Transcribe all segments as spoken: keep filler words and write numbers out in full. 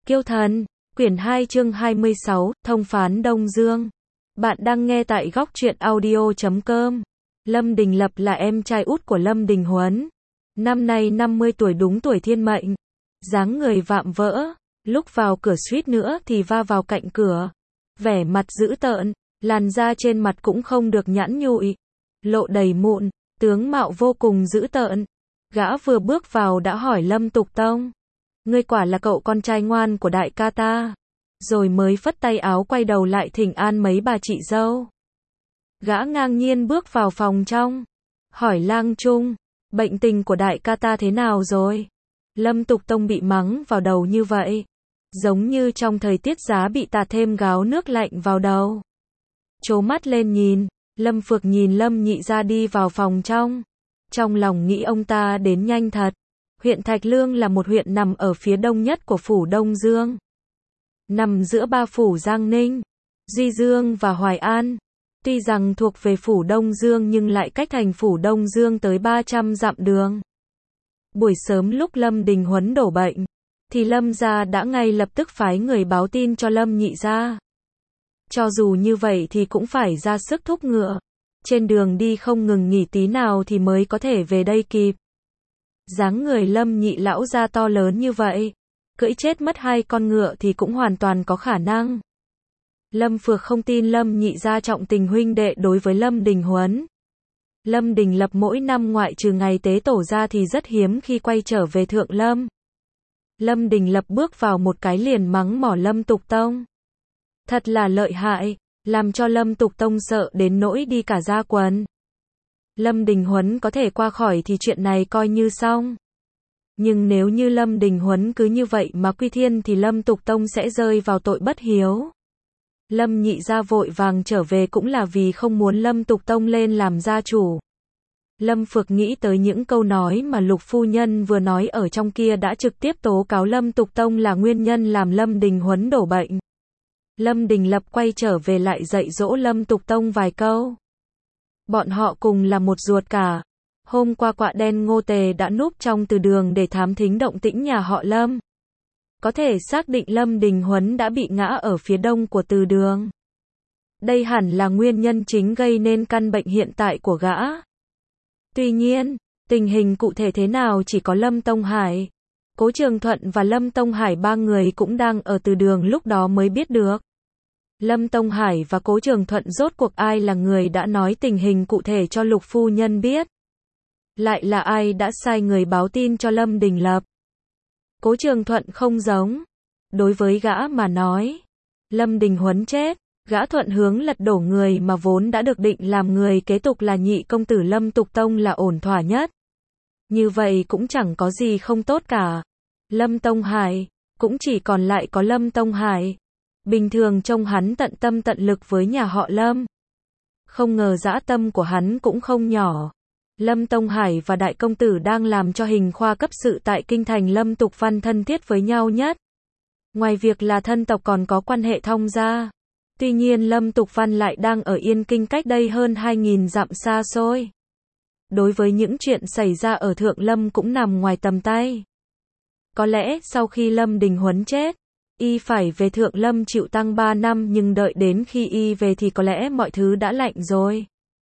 Kiêu thần, quyển hai chương hai mươi sáu, thông phán Đông Dương. Bạn đang nghe tại góc truyện audio chấm com. Lâm Đình Lập là em trai út của Lâm Đình Huấn. Năm nay năm mươi tuổi, đúng tuổi thiên mệnh. Dáng người vạm vỡ, lúc vào cửa suýt nữa thì va vào cạnh cửa. Vẻ mặt dữ tợn, làn da trên mặt cũng không được nhẵn nhụi, lộ đầy mụn, tướng mạo vô cùng dữ tợn. Gã vừa bước vào đã hỏi Lâm Tục Tông: "Ngươi quả là cậu con trai ngoan của đại ca ta?" Rồi mới phất tay áo quay đầu lại thỉnh an mấy bà chị dâu. Gã ngang nhiên bước vào phòng trong, hỏi Lang Trung: "Bệnh tình của đại ca ta thế nào rồi?" Lâm Tục Tông bị mắng vào đầu như vậy, giống như trong thời tiết giá bị tạt thêm gáo nước lạnh vào đầu. Trố mắt lên nhìn, Lâm Phược nhìn Lâm Nhị Gia đi vào phòng trong. Trong lòng nghĩ ông ta đến nhanh thật. Huyện Thạch Lương là một huyện nằm ở phía đông nhất của phủ Đông Dương. Nằm giữa ba phủ Giang Ninh, Duy Dương và Hoài An. Tuy rằng thuộc về phủ Đông Dương nhưng lại cách thành phủ Đông Dương tới ba trăm dặm đường. Buổi sớm lúc Lâm Đình Huấn đổ bệnh, thì Lâm gia đã ngay lập tức phái người báo tin cho Lâm Nhị Gia. Cho dù như vậy thì cũng phải ra sức thúc ngựa. Trên đường đi không ngừng nghỉ tí nào thì mới có thể về đây kịp. Dáng người Lâm Nhị lão gia to lớn như vậy, cưỡi chết mất hai con ngựa thì cũng hoàn toàn có khả năng. Lâm Phược không tin Lâm Nhị gia trọng tình huynh đệ đối với Lâm Đình Huấn. Lâm Đình Lập mỗi năm ngoại trừ ngày tế tổ ra thì rất hiếm khi quay trở về Thượng Lâm. Lâm Đình Lập bước vào một cái liền mắng mỏ Lâm Tục Tông. Thật là lợi hại, làm cho Lâm Tục Tông sợ đến nỗi đi cả da quần. Lâm Đình Huấn có thể qua khỏi thì chuyện này coi như xong. Nhưng nếu như Lâm Đình Huấn cứ như vậy mà quy thiên thì Lâm Tục Tông sẽ rơi vào tội bất hiếu. Lâm Nhị Gia vội vàng trở về cũng là vì không muốn Lâm Tục Tông lên làm gia chủ. Lâm Phược nghĩ tới những câu nói mà Lục phu nhân vừa nói ở trong kia đã trực tiếp tố cáo Lâm Tục Tông là nguyên nhân làm Lâm Đình Huấn đổ bệnh. Lâm Đình Lập quay trở về lại dạy dỗ Lâm Tục Tông vài câu. Bọn họ cùng là một ruột cả. Hôm qua quạ đen Ngô Tề đã núp trong từ đường để thám thính động tĩnh nhà họ Lâm. Có thể xác định Lâm Đình Huấn đã bị ngã ở phía đông của từ đường. Đây hẳn là nguyên nhân chính gây nên căn bệnh hiện tại của gã. Tuy nhiên, tình hình cụ thể thế nào chỉ có Lâm Tông Hải, Cố Trường Thuận và Lâm Tông Hải ba người cũng đang ở từ đường lúc đó mới biết được. Lâm Tông Hải và Cố Trường Thuận rốt cuộc ai là người đã nói tình hình cụ thể cho Lục phu nhân biết? Lại là ai đã sai người báo tin cho Lâm Đình Lập? Cố Trường Thuận không giống. Đối với gã mà nói, Lâm Đình Huấn chết, gã thuận hướng lật đổ người mà vốn đã được định làm người kế tục là nhị công tử Lâm Tục Tông là ổn thỏa nhất. Như vậy cũng chẳng có gì không tốt cả. Lâm Tông Hải, cũng chỉ còn lại có Lâm Tông Hải. Bình thường trông hắn tận tâm tận lực với nhà họ Lâm. Không ngờ dã tâm của hắn cũng không nhỏ. Lâm Tông Hải và đại công tử đang làm cho hình khoa cấp sự tại kinh thành Lâm Tục Văn thân thiết với nhau nhất. Ngoài việc là thân tộc còn có quan hệ thông gia. Tuy nhiên Lâm Tục Văn lại đang ở Yên Kinh cách đây hơn hai nghìn dặm xa xôi. Đối với những chuyện xảy ra ở Thượng Lâm cũng nằm ngoài tầm tay. Có lẽ sau khi Lâm Đình Huấn chết, y phải về Thượng Lâm chịu tăng ba năm nhưng đợi đến khi y về thì có lẽ mọi thứ đã lạnh rồi.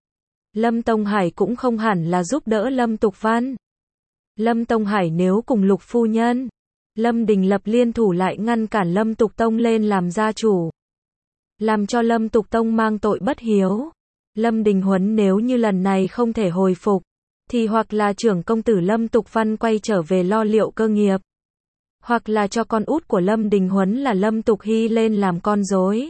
Lâm Tông Hải cũng không hẳn là giúp đỡ Lâm Tục Văn. Lâm Tông Hải nếu cùng Lục phu nhân, Lâm Đình Lập liên thủ lại ngăn cản Lâm Tục Tông lên làm gia chủ, làm cho Lâm Tục Tông mang tội bất hiếu. Lâm Đình Huấn nếu như lần này không thể hồi phục, thì hoặc là trưởng công tử Lâm Tục Văn quay trở về lo liệu cơ nghiệp, hoặc là cho con út của Lâm Đình Huấn là Lâm Tục Hy lên làm con rối.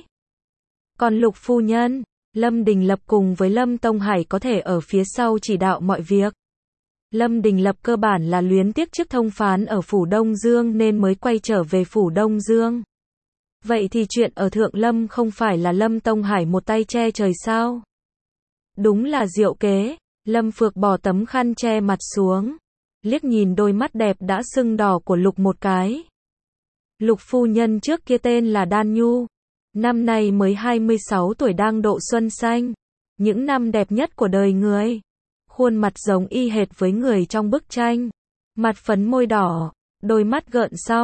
Còn Lục phu nhân, Lâm Đình Lập cùng với Lâm Tông Hải có thể ở phía sau chỉ đạo mọi việc. Lâm Đình Lập cơ bản là luyến tiếc chức thông phán ở phủ Đông Dương nên mới quay trở về phủ Đông Dương. Vậy thì chuyện ở Thượng Lâm không phải là Lâm Tông Hải một tay che trời sao? Đúng là diệu kế. Lâm Phược bỏ tấm khăn che mặt xuống, liếc nhìn đôi mắt đẹp đã sưng đỏ của Lục một cái. Lục phu nhân trước kia tên là Đan Nhu, năm nay mới hai mươi sáu tuổi đang độ xuân xanh, những năm đẹp nhất của đời người. Khuôn mặt giống y hệt với người trong bức tranh, mặt phấn môi đỏ, đôi mắt gợn song,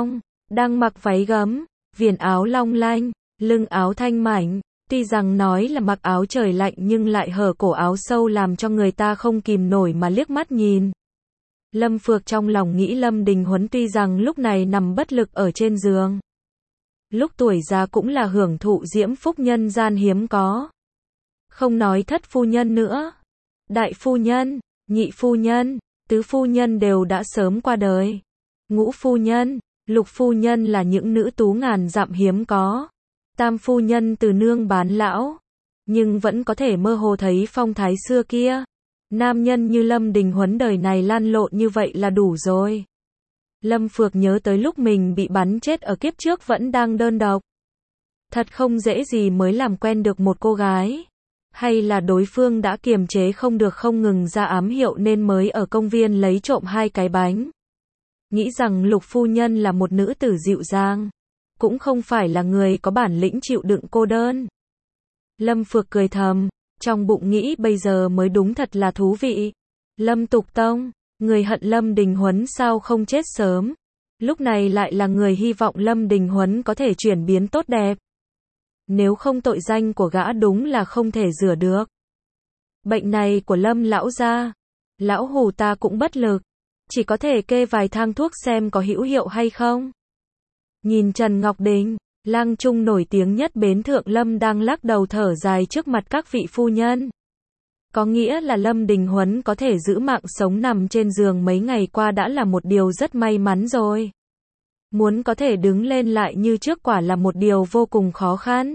đang mặc váy gấm, viền áo long lanh, lưng áo thanh mảnh. Tuy rằng nói là mặc áo trời lạnh nhưng lại hở cổ áo sâu làm cho người ta không kìm nổi mà liếc mắt nhìn. Lâm Phược trong lòng nghĩ Lâm Đình Huấn tuy rằng lúc này nằm bất lực ở trên giường. Lúc tuổi già cũng là hưởng thụ diễm phúc nhân gian hiếm có. Không nói thất phu nhân nữa. Đại phu nhân, nhị phu nhân, tứ phu nhân đều đã sớm qua đời. Ngũ phu nhân, lục phu nhân là những nữ tú ngàn dặm hiếm có. Tam phu nhân từ nương bán lão. Nhưng vẫn có thể mơ hồ thấy phong thái xưa kia. Nam nhân như Lâm Đình Huấn đời này lan lộn như vậy là đủ rồi. Lâm Phược nhớ tới lúc mình bị bắn chết ở kiếp trước vẫn đang đơn độc. Thật không dễ gì mới làm quen được một cô gái. Hay là đối phương đã kiềm chế không được không ngừng ra ám hiệu nên mới ở công viên lấy trộm hai cái bánh. Nghĩ rằng Lục phu nhân là một nữ tử dịu dàng. Cũng không phải là người có bản lĩnh chịu đựng cô đơn. Lâm Phược cười thầm. Trong bụng nghĩ bây giờ mới đúng thật là thú vị. Lâm Tục Tông, người hận Lâm Đình Huấn sao không chết sớm. Lúc này lại là người hy vọng Lâm Đình Huấn có thể chuyển biến tốt đẹp. Nếu không tội danh của gã đúng là không thể rửa được. Bệnh này của Lâm lão gia, lão hù ta cũng bất lực. Chỉ có thể kê vài thang thuốc xem có hữu hiệu hay không. Nhìn Trần Ngọc Đình, lang trung nổi tiếng nhất bến Thượng Lâm đang lắc đầu thở dài trước mặt các vị phu nhân. Có nghĩa là Lâm Đình Huấn có thể giữ mạng sống nằm trên giường mấy ngày qua đã là một điều rất may mắn rồi. Muốn có thể đứng lên lại như trước quả là một điều vô cùng khó khăn.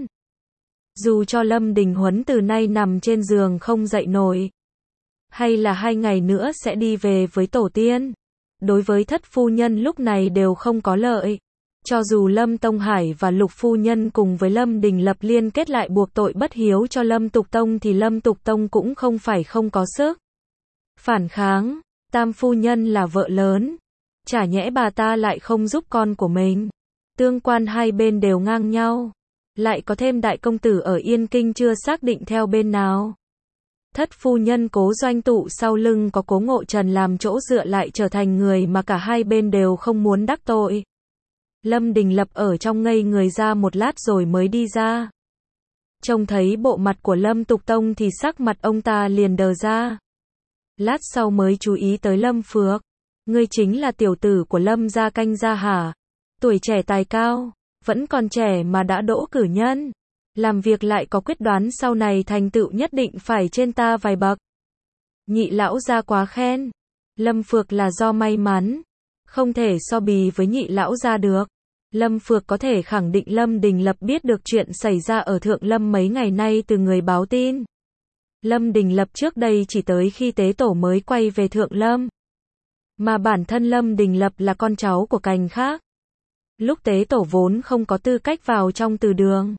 Dù cho Lâm Đình Huấn từ nay nằm trên giường không dậy nổi. Hay là hai ngày nữa sẽ đi về với tổ tiên. Đối với thất phu nhân lúc này đều không có lợi. Cho dù Lâm Tông Hải và Lục phu nhân cùng với Lâm Đình Lập liên kết lại buộc tội bất hiếu cho Lâm Tục Tông thì Lâm Tục Tông cũng không phải không có sức phản kháng. Tam phu nhân là vợ lớn. Chả nhẽ bà ta lại không giúp con của mình. Tương quan hai bên đều ngang nhau. Lại có thêm đại công tử ở Yên Kinh chưa xác định theo bên nào. Thất phu nhân Cố Doanh Tụ sau lưng có Cố Ngộ Trần làm chỗ dựa lại trở thành người mà cả hai bên đều không muốn đắc tội. Lâm Đình Lập ở trong ngây người ra một lát rồi mới đi ra. Trông thấy bộ mặt của Lâm Tục Tông thì sắc mặt ông ta liền đờ ra. Lát sau mới chú ý tới Lâm Phược. Ngươi chính là tiểu tử của Lâm gia Canh gia hả? Tuổi trẻ tài cao, vẫn còn trẻ mà đã đỗ cử nhân. Làm việc lại có quyết đoán sau này thành tựu nhất định phải trên ta vài bậc. Nhị lão gia quá khen. Lâm Phược là do may mắn. Không thể so bì với nhị lão gia được. Lâm Phược có thể khẳng định Lâm Đình Lập biết được chuyện xảy ra ở Thượng Lâm mấy ngày nay từ người báo tin. Lâm Đình Lập trước đây chỉ tới khi tế tổ mới quay về Thượng Lâm. Mà bản thân Lâm Đình Lập là con cháu của cành khác. Lúc tế tổ vốn không có tư cách vào trong từ đường.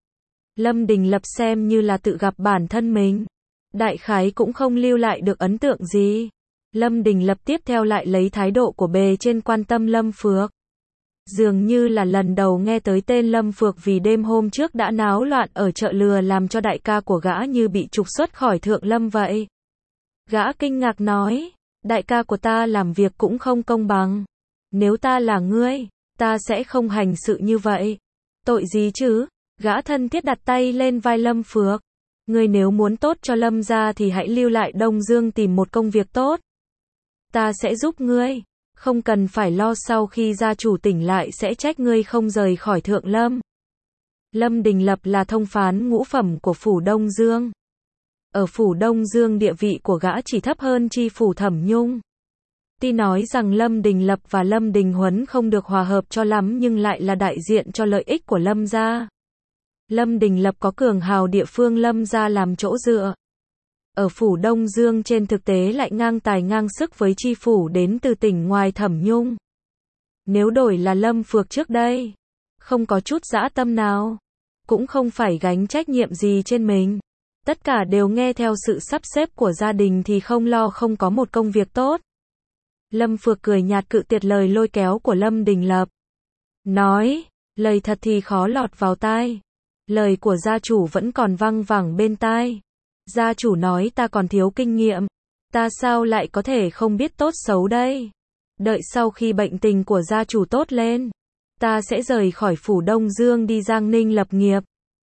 Lâm Đình Lập xem như là tự gặp bản thân mình. Đại khái cũng không lưu lại được ấn tượng gì. Lâm Đình Lập tiếp theo lại lấy thái độ của bề trên quan tâm Lâm Phược. Dường như là lần đầu nghe tới tên Lâm Phược vì đêm hôm trước đã náo loạn ở chợ lừa làm cho đại ca của gã như bị trục xuất khỏi Thượng Lâm vậy. Gã kinh ngạc nói, đại ca của ta làm việc cũng không công bằng. Nếu ta là ngươi, ta sẽ không hành sự như vậy. Tội gì chứ? Gã thân thiết đặt tay lên vai Lâm Phược. Ngươi nếu muốn tốt cho Lâm gia thì hãy lưu lại Đông Dương tìm một công việc tốt. Ta sẽ giúp ngươi. Không cần phải lo sau khi gia chủ tỉnh lại sẽ trách ngươi không rời khỏi Thượng Lâm. Lâm Đình Lập là thông phán ngũ phẩm của phủ Đông Dương. Ở phủ Đông Dương địa vị của gã chỉ thấp hơn chi phủ Thẩm Nhung. Tuy nói rằng Lâm Đình Lập và Lâm Đình Huấn không được hòa hợp cho lắm nhưng lại là đại diện cho lợi ích của Lâm gia. Lâm Đình Lập có cường hào địa phương Lâm gia làm chỗ dựa. Ở phủ Đông Dương trên thực tế lại ngang tài ngang sức với chi phủ đến từ tỉnh ngoài Thẩm Nhung. Nếu đổi là Lâm Phược trước đây, không có chút dã tâm nào, cũng không phải gánh trách nhiệm gì trên mình. Tất cả đều nghe theo sự sắp xếp của gia đình thì không lo không có một công việc tốt. Lâm Phược cười nhạt cự tuyệt lời lôi kéo của Lâm Đình Lập. Nói, lời thật thì khó lọt vào tai. Lời của gia chủ vẫn còn văng vẳng bên tai. Gia chủ nói ta còn thiếu kinh nghiệm. Ta sao lại có thể không biết tốt xấu đây? Đợi sau khi bệnh tình của gia chủ tốt lên, Ta sẽ rời khỏi phủ Đông Dương đi Giang Ninh lập nghiệp.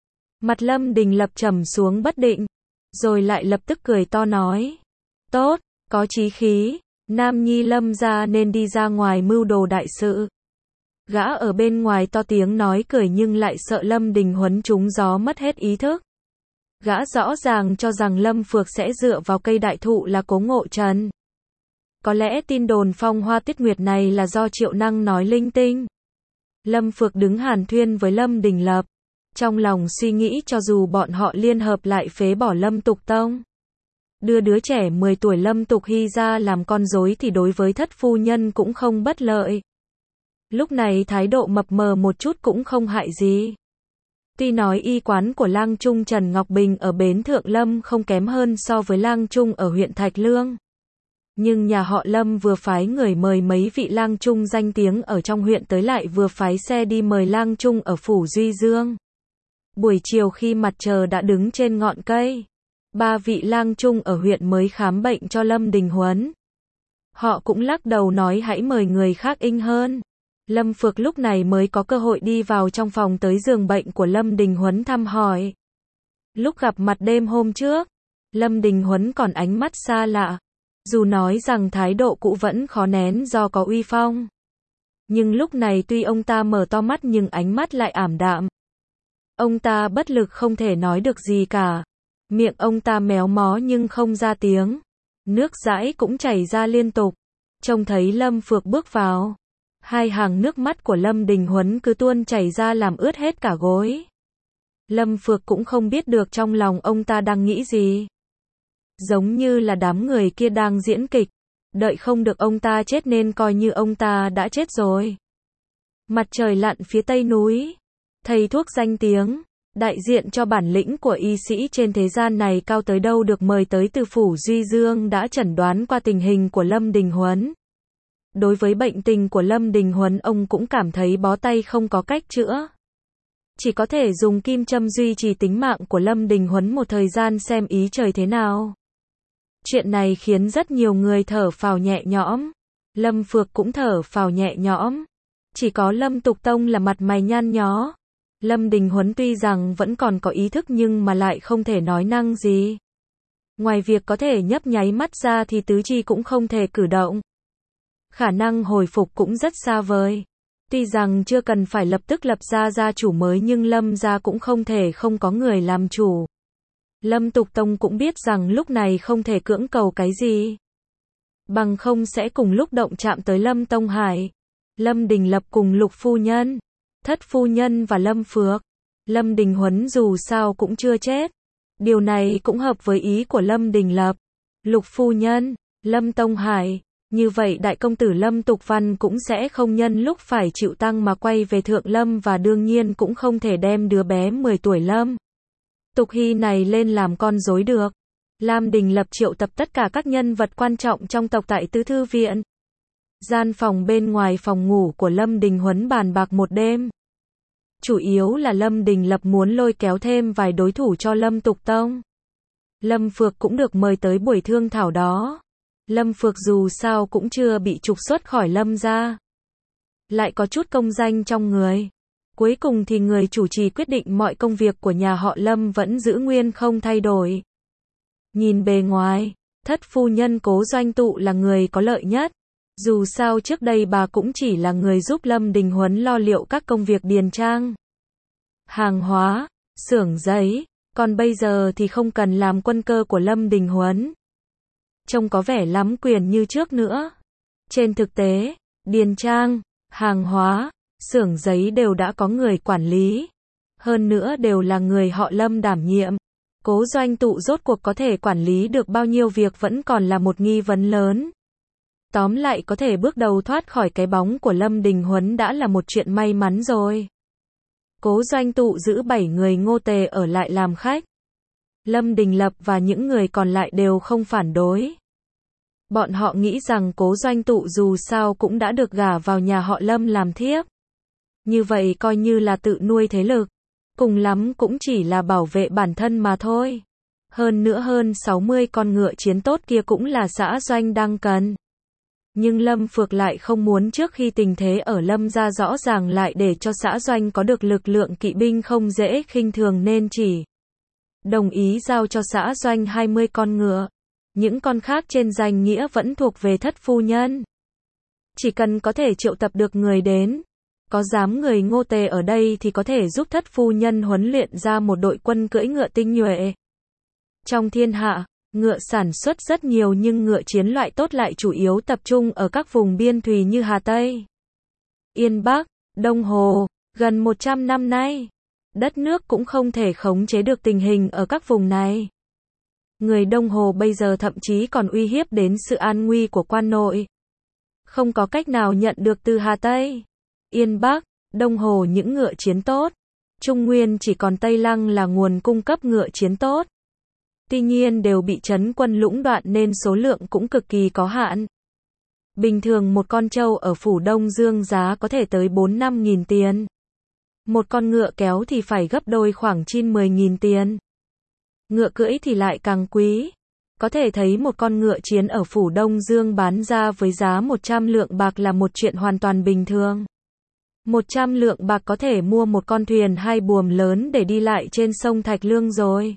Mặt Lâm Đình Lập trầm xuống bất định, rồi lại lập tức cười to nói. Tốt, có chí khí, nam nhi Lâm gia nên đi ra ngoài mưu đồ đại sự. Gã ở bên ngoài to tiếng nói cười nhưng lại sợ Lâm Đình Huấn trúng gió mất hết ý thức. Gã rõ ràng cho rằng Lâm Phược sẽ dựa vào cây đại thụ là Cố Ngộ Trần. Có lẽ tin đồn phong hoa tuyết nguyệt này là do Triệu Năng nói linh tinh. Lâm Phược đứng hàn thuyên với Lâm Đình Lập, trong lòng suy nghĩ cho dù bọn họ liên hợp lại phế bỏ Lâm Tục Tông, đưa đứa trẻ mười tuổi Lâm Tục Hy ra làm con rối thì đối với thất phu nhân cũng không bất lợi. Lúc này thái độ mập mờ một chút cũng không hại gì. Tuy nói y quán của lang trung Trần Ngọc Bình ở Bến Thượng Lâm không kém hơn so với lang trung ở huyện Thạch Lương, nhưng nhà họ Lâm vừa phái người mời mấy vị lang trung danh tiếng ở trong huyện tới, lại vừa phái xe đi mời lang trung ở phủ Duy Dương. Buổi chiều khi mặt trời đã đứng trên ngọn cây, ba vị lang trung ở huyện mới khám bệnh cho Lâm Đình Huấn. Họ cũng lắc đầu nói hãy mời người khác inh hơn. Lâm Phược lúc này mới có cơ hội đi vào trong phòng tới giường bệnh của Lâm Đình Huấn thăm hỏi. Lúc gặp mặt đêm hôm trước, Lâm Đình Huấn còn ánh mắt xa lạ. Dù nói rằng thái độ cũ vẫn khó nén do có uy phong, nhưng lúc này tuy ông ta mở to mắt nhưng ánh mắt lại ảm đạm. Ông ta bất lực không thể nói được gì cả. Miệng ông ta méo mó nhưng không ra tiếng. Nước dãi cũng chảy ra liên tục. Trông thấy Lâm Phược bước vào, hai hàng nước mắt của Lâm Đình Huấn cứ tuôn chảy ra làm ướt hết cả gối. Lâm Phược cũng không biết được trong lòng ông ta đang nghĩ gì. Giống như là đám người kia đang diễn kịch, đợi không được ông ta chết nên coi như ông ta đã chết rồi. Mặt trời lặn phía tây núi, thầy thuốc danh tiếng, đại diện cho bản lĩnh của y sĩ trên thế gian này cao tới đâu được mời tới từ phủ Duy Dương đã chẩn đoán qua tình hình của Lâm Đình Huấn. Đối với bệnh tình của Lâm Đình Huấn ông cũng cảm thấy bó tay không có cách chữa. Chỉ có thể dùng kim châm duy trì tính mạng của Lâm Đình Huấn một thời gian xem ý trời thế nào. Chuyện này khiến rất nhiều người thở phào nhẹ nhõm. Lâm Phược cũng thở phào nhẹ nhõm. Chỉ có Lâm Tục Tông là mặt mày nhăn nhó. Lâm Đình Huấn tuy rằng vẫn còn có ý thức nhưng mà lại không thể nói năng gì. Ngoài việc có thể nhấp nháy mắt ra thì tứ chi cũng không thể cử động. Khả năng hồi phục cũng rất xa vời. Tuy rằng chưa cần phải lập tức lập ra gia chủ mới nhưng Lâm gia cũng không thể không có người làm chủ. Lâm Tục Tông cũng biết rằng lúc này không thể cưỡng cầu cái gì. Bằng không sẽ cùng lúc động chạm tới Lâm Tông Hải, Lâm Đình Lập cùng Lục Phu Nhân, Thất Phu Nhân và Lâm Phược. Lâm Đình Huấn dù sao cũng chưa chết. Điều này cũng hợp với ý của Lâm Đình Lập, Lục Phu Nhân, Lâm Tông Hải. Như vậy đại công tử Lâm Tục Văn cũng sẽ không nhân lúc phải chịu tăng mà quay về Thượng Lâm và đương nhiên cũng không thể đem đứa bé mười tuổi Lâm Tục Hy này lên làm con rối được. Lam Đình Lập triệu tập tất cả các nhân vật quan trọng trong tộc tại Tứ Thư Viện. Gian phòng bên ngoài phòng ngủ của Lâm Đình Huấn bàn bạc một đêm. Chủ yếu là Lâm Đình Lập muốn lôi kéo thêm vài đối thủ cho Lâm Tục Tông. Lâm Phược cũng được mời tới buổi thương thảo đó. Lâm Phược dù sao cũng chưa bị trục xuất khỏi Lâm gia, lại có chút công danh trong người. Cuối cùng thì người chủ trì quyết định mọi công việc của nhà họ Lâm vẫn giữ nguyên không thay đổi. Nhìn bề ngoài, Thất Phu Nhân Cố Doanh Tụ là người có lợi nhất. Dù sao trước đây bà cũng chỉ là người giúp Lâm Đình Huấn lo liệu các công việc điền trang, hàng hóa, xưởng giấy, còn bây giờ thì không cần làm quân cơ của Lâm Đình Huấn. Trông có vẻ lắm quyền như trước nữa. Trên thực tế, điền trang, hàng hóa, xưởng giấy đều đã có người quản lý. Hơn nữa đều là người họ Lâm đảm nhiệm. Cố Doanh Tụ rốt cuộc có thể quản lý được bao nhiêu việc vẫn còn là một nghi vấn lớn. Tóm lại có thể bước đầu thoát khỏi cái bóng của Lâm Đình Huấn đã là một chuyện may mắn rồi. Cố Doanh Tụ giữ bảy người Ngô Tề ở lại làm khách. Lâm Đình Lập và những người còn lại đều không phản đối. Bọn họ nghĩ rằng Cố Doanh Tụ dù sao cũng đã được gả vào nhà họ Lâm làm thiếp. Như vậy coi như là tự nuôi thế lực. Cùng lắm cũng chỉ là bảo vệ bản thân mà thôi. Hơn nữa hơn sáu mươi con ngựa chiến tốt kia cũng là xã Doanh đang cần. Nhưng Lâm Phược lại không muốn trước khi tình thế ở Lâm gia rõ ràng lại để cho xã doanh có được lực lượng kỵ binh không dễ khinh thường nên chỉ đồng ý giao cho xã doanh hai mươi con ngựa. Những con khác trên danh nghĩa vẫn thuộc về thất phu nhân. Chỉ cần có thể triệu tập được người đến, có dám người Ngô Tề ở đây thì có thể giúp thất phu nhân huấn luyện ra một đội quân cưỡi ngựa tinh nhuệ. Trong thiên hạ, ngựa sản xuất rất nhiều nhưng ngựa chiến loại tốt lại chủ yếu tập trung ở các vùng biên thùy như Hà Tây, Yên Bắc, Đông Hồ. Gần một trăm năm nay, đất nước cũng không thể khống chế được tình hình ở các vùng này. Người Đông Hồ bây giờ thậm chí còn uy hiếp đến sự an nguy của quan nội. Không có cách nào nhận được từ Hà Tây, Yên Bắc, Đông Hồ những ngựa chiến tốt. Trung Nguyên chỉ còn Tây Lăng là nguồn cung cấp ngựa chiến tốt. Tuy nhiên đều bị trấn quân lũng đoạn nên số lượng cũng cực kỳ có hạn. Bình thường một con trâu ở phủ Đông Dương giá có thể tới bốn năm nghìn tiền. Một con ngựa kéo thì phải gấp đôi khoảng chín mười nghìn tiền. Ngựa cưỡi thì lại càng quý. Có thể thấy một con ngựa chiến ở phủ Đông Dương bán ra với giá một trăm lượng bạc là một chuyện hoàn toàn bình thường. một trăm lượng bạc có thể mua một con thuyền hai buồm lớn để đi lại trên sông Thạch Lương rồi.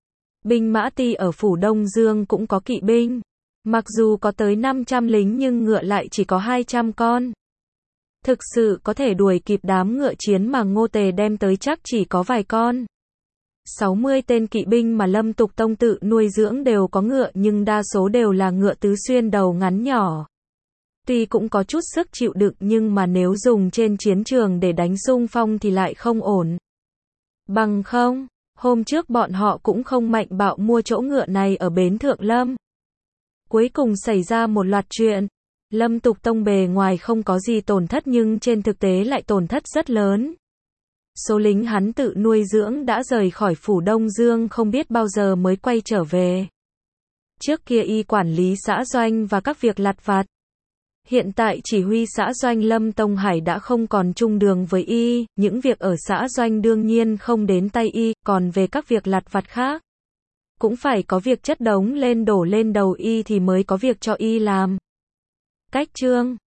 Binh mã Ti ở phủ Đông Dương cũng có kỵ binh. Mặc dù có tới năm trăm lính nhưng ngựa lại chỉ có hai trăm con. Thực sự có thể đuổi kịp đám ngựa chiến mà Ngô Tề đem tới chắc chỉ có vài con. sáu mươi tên kỵ binh mà Lâm Tục Tông tự nuôi dưỡng đều có ngựa nhưng đa số đều là ngựa tứ xuyên đầu ngắn nhỏ. Tuy cũng có chút sức chịu đựng nhưng mà nếu dùng trên chiến trường để đánh xung phong thì lại không ổn. Bằng không, hôm trước bọn họ cũng không mạnh bạo mua chỗ ngựa này ở bến Thượng Lâm. Cuối cùng xảy ra một loạt chuyện. Lâm Tục Tông bề ngoài không có gì tổn thất nhưng trên thực tế lại tổn thất rất lớn. Số lính hắn tự nuôi dưỡng đã rời khỏi phủ Đông Dương không biết bao giờ mới quay trở về. Trước kia y quản lý xã doanh và các việc lặt vặt. Hiện tại chỉ huy xã doanh Lâm Tông Hải đã không còn chung đường với y, những việc ở xã doanh đương nhiên không đến tay y, còn về các việc lặt vặt khác. Cũng phải có việc chất đống lên đổ lên đầu y thì mới có việc cho y làm. Cách chương